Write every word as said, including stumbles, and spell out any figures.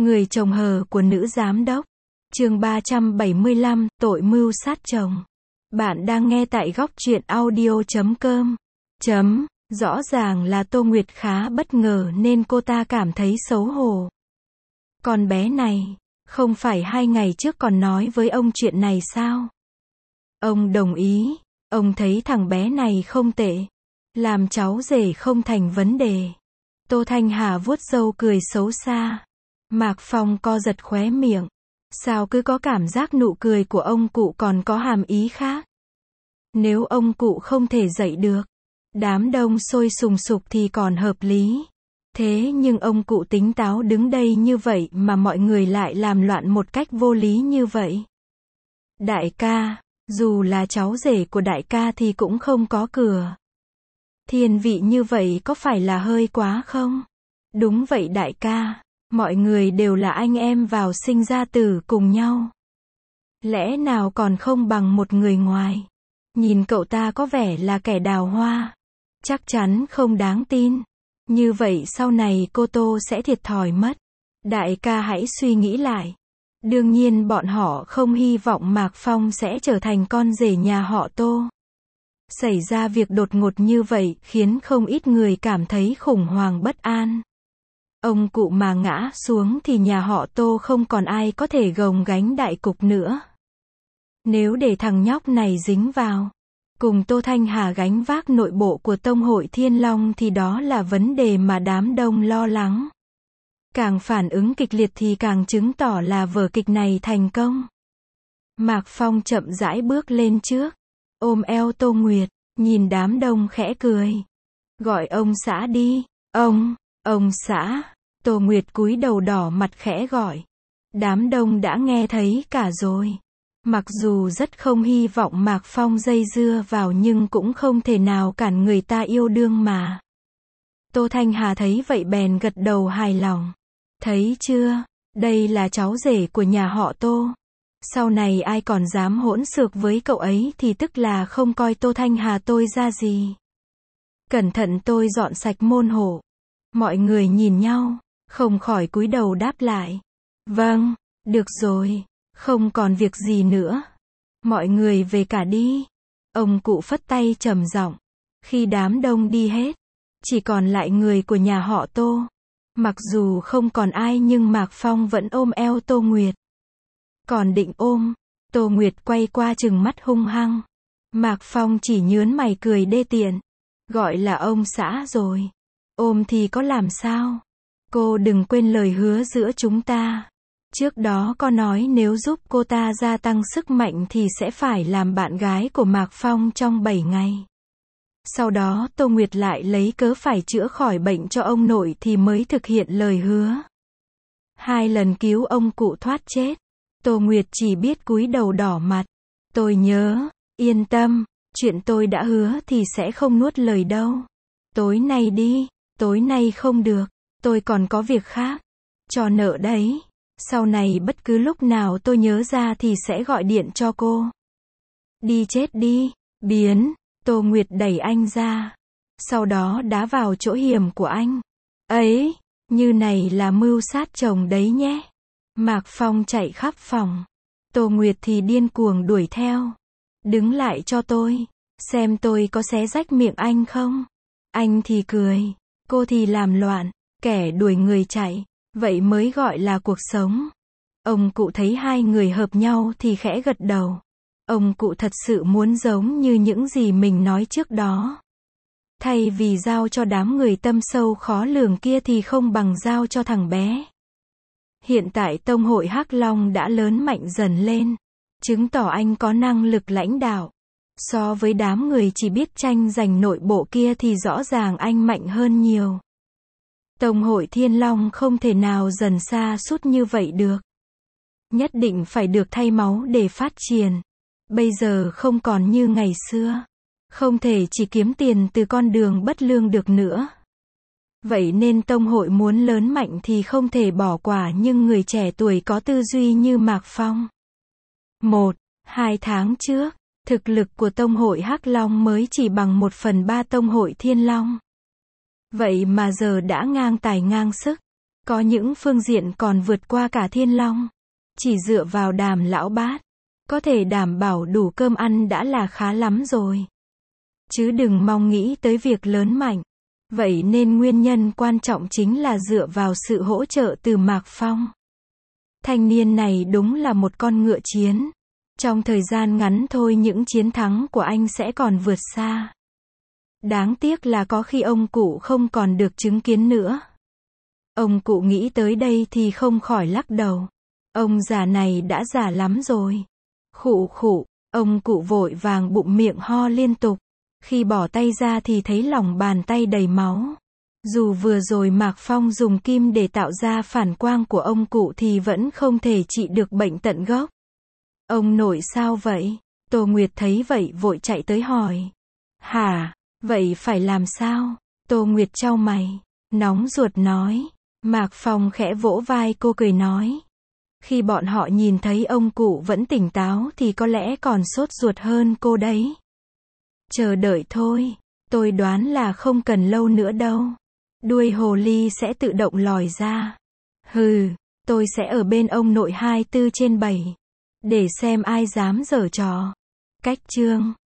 Người chồng hờ của nữ giám đốc. Chương ba trăm bảy mươi lăm, tội mưu sát chồng. Bạn đang nghe tại góc truyện audio chấm com. Chấm, rõ ràng là Tô Nguyệt khá bất ngờ nên cô ta cảm thấy xấu hổ. Con bé này, không phải hai ngày trước còn nói với ông chuyện này sao? Ông đồng ý, ông thấy thằng bé này không tệ. Làm cháu rể không thành vấn đề. Tô Thanh Hà vuốt râu cười xấu xa. Mạc Phong co giật khóe miệng. Sao cứ có cảm giác nụ cười của ông cụ còn có hàm ý khác? Nếu ông cụ không thể dậy được, đám đông sôi sùng sục thì còn hợp lý. Thế nhưng ông cụ tính táo đứng đây như vậy mà mọi người lại làm loạn một cách vô lý như vậy. Đại ca, dù là cháu rể của đại ca thì cũng không có cửa. Thiên vị như vậy có phải là hơi quá không? Đúng vậy đại ca, mọi người đều là anh em vào sinh ra tử cùng nhau. Lẽ nào còn không bằng một người ngoài? Nhìn cậu ta có vẻ là kẻ đào hoa. Chắc chắn không đáng tin. Như vậy sau này cô Tô sẽ thiệt thòi mất. Đại ca hãy suy nghĩ lại. Đương nhiên bọn họ không hy vọng Mạc Phong sẽ trở thành con rể nhà họ Tô. Xảy ra việc đột ngột như vậy khiến không ít người cảm thấy khủng hoảng bất an. Ông cụ mà ngã xuống thì nhà họ Tô không còn ai có thể gồng gánh đại cục nữa. Nếu để thằng nhóc này dính vào, cùng Tô Thanh Hà gánh vác nội bộ của Tông hội Thiên Long thì đó là vấn đề mà đám đông lo lắng. Càng phản ứng kịch liệt thì càng chứng tỏ là vở kịch này thành công. Mạc Phong chậm rãi bước lên trước, ôm eo Tô Nguyệt, nhìn đám đông khẽ cười. Gọi ông xã đi, ông, ông xã. Tô Nguyệt cúi đầu đỏ mặt khẽ gọi. Đám đông đã nghe thấy cả rồi. Mặc dù rất không hy vọng Mạc Phong dây dưa vào nhưng cũng không thể nào cản người ta yêu đương mà. Tô Thanh Hà thấy vậy bèn gật đầu hài lòng. Thấy chưa, đây là cháu rể của nhà họ Tô. Sau này ai còn dám hỗn xược với cậu ấy thì tức là không coi Tô Thanh Hà tôi ra gì. Cẩn thận tôi dọn sạch môn hộ. Mọi người nhìn nhau, không khỏi cúi đầu đáp lại. Vâng, được rồi, không còn việc gì nữa. Mọi người về cả đi. Ông cụ phất tay trầm giọng. Khi đám đông đi hết, chỉ còn lại người của nhà họ Tô. Mặc dù không còn ai nhưng Mạc Phong vẫn ôm eo Tô Nguyệt. Còn định ôm, Tô Nguyệt quay qua trừng mắt hung hăng. Mạc Phong chỉ nhớn mày cười đê tiện. Gọi là ông xã rồi. Ôm thì có làm sao? Cô đừng quên lời hứa giữa chúng ta. Trước đó có nói nếu giúp cô ta gia tăng sức mạnh thì sẽ phải làm bạn gái của Mạc Phong trong bảy ngày. Sau đó Tô Nguyệt lại lấy cớ phải chữa khỏi bệnh cho ông nội thì mới thực hiện lời hứa. Hai lần cứu ông cụ thoát chết. Tô Nguyệt chỉ biết cúi đầu đỏ mặt. Tôi nhớ, yên tâm, chuyện tôi đã hứa thì sẽ không nuốt lời đâu. Tối nay đi, tối nay không được, tôi còn có việc khác. Cho nợ đấy. Sau này bất cứ lúc nào tôi nhớ ra thì sẽ gọi điện cho cô. Đi chết đi, biến. Tô Nguyệt đẩy anh ra. Sau đó đá vào chỗ hiểm của anh. Ấy, như này là mưu sát chồng đấy nhé. Mạc Phong chạy khắp phòng. Tô Nguyệt thì điên cuồng đuổi theo. Đứng lại cho tôi. Xem tôi có xé rách miệng anh không? Anh thì cười. Cô thì làm loạn. Kẻ đuổi người chạy. Vậy mới gọi là cuộc sống. Ông cụ thấy hai người hợp nhau thì khẽ gật đầu. Ông cụ thật sự muốn giống như những gì mình nói trước đó. Thay vì giao cho đám người tâm sâu khó lường kia thì không bằng giao cho thằng bé. Hiện tại Tông hội Hắc Long đã lớn mạnh dần lên. Chứng tỏ anh có năng lực lãnh đạo. So với đám người chỉ biết tranh giành nội bộ kia thì rõ ràng anh mạnh hơn nhiều. Tông hội Thiên Long không thể nào dần xa sút như vậy được. Nhất định phải được thay máu để phát triển. Bây giờ không còn như ngày xưa. Không thể chỉ kiếm tiền từ con đường bất lương được nữa. Vậy nên Tông hội muốn lớn mạnh thì không thể bỏ quả nhưng người trẻ tuổi có tư duy như Mạc Phong. Một, hai tháng trước, thực lực của Tông hội Hắc Long mới chỉ bằng một phần ba Tông hội Thiên Long. Vậy mà giờ đã ngang tài ngang sức. Có những phương diện còn vượt qua cả thiên long. Chỉ dựa vào Đàm lão bát, có thể đảm bảo đủ cơm ăn đã là khá lắm rồi. Chứ đừng mong nghĩ tới việc lớn mạnh. Vậy nên nguyên nhân quan trọng chính là dựa vào sự hỗ trợ từ Mạc Phong. Thanh niên này đúng là một con ngựa chiến. Trong thời gian ngắn thôi những chiến thắng của anh sẽ còn vượt xa. Đáng tiếc là có khi ông cụ không còn được chứng kiến nữa. Ông cụ nghĩ tới đây thì không khỏi lắc đầu. Ông già này đã già lắm rồi. Khụ khụ, ông cụ vội vàng bụng miệng ho liên tục. Khi bỏ tay ra thì thấy lòng bàn tay đầy máu. Dù vừa rồi Mạc Phong dùng kim để tạo ra phản quang của ông cụ thì vẫn không thể trị được bệnh tận gốc. Ông nội sao vậy? Tô Nguyệt thấy vậy vội chạy tới hỏi. Hả? Vậy phải làm sao? Tô Nguyệt chau mày, nóng ruột nói. Mạc Phong khẽ vỗ vai cô cười nói. Khi bọn họ nhìn thấy ông cụ vẫn tỉnh táo thì có lẽ còn sốt ruột hơn cô đấy. Chờ đợi thôi, tôi đoán là không cần lâu nữa đâu. Đuôi hồ ly sẽ tự động lòi ra. Hừ, tôi sẽ ở bên ông nội hai mươi tư trên bảy. Để xem ai dám giở trò. Cách chương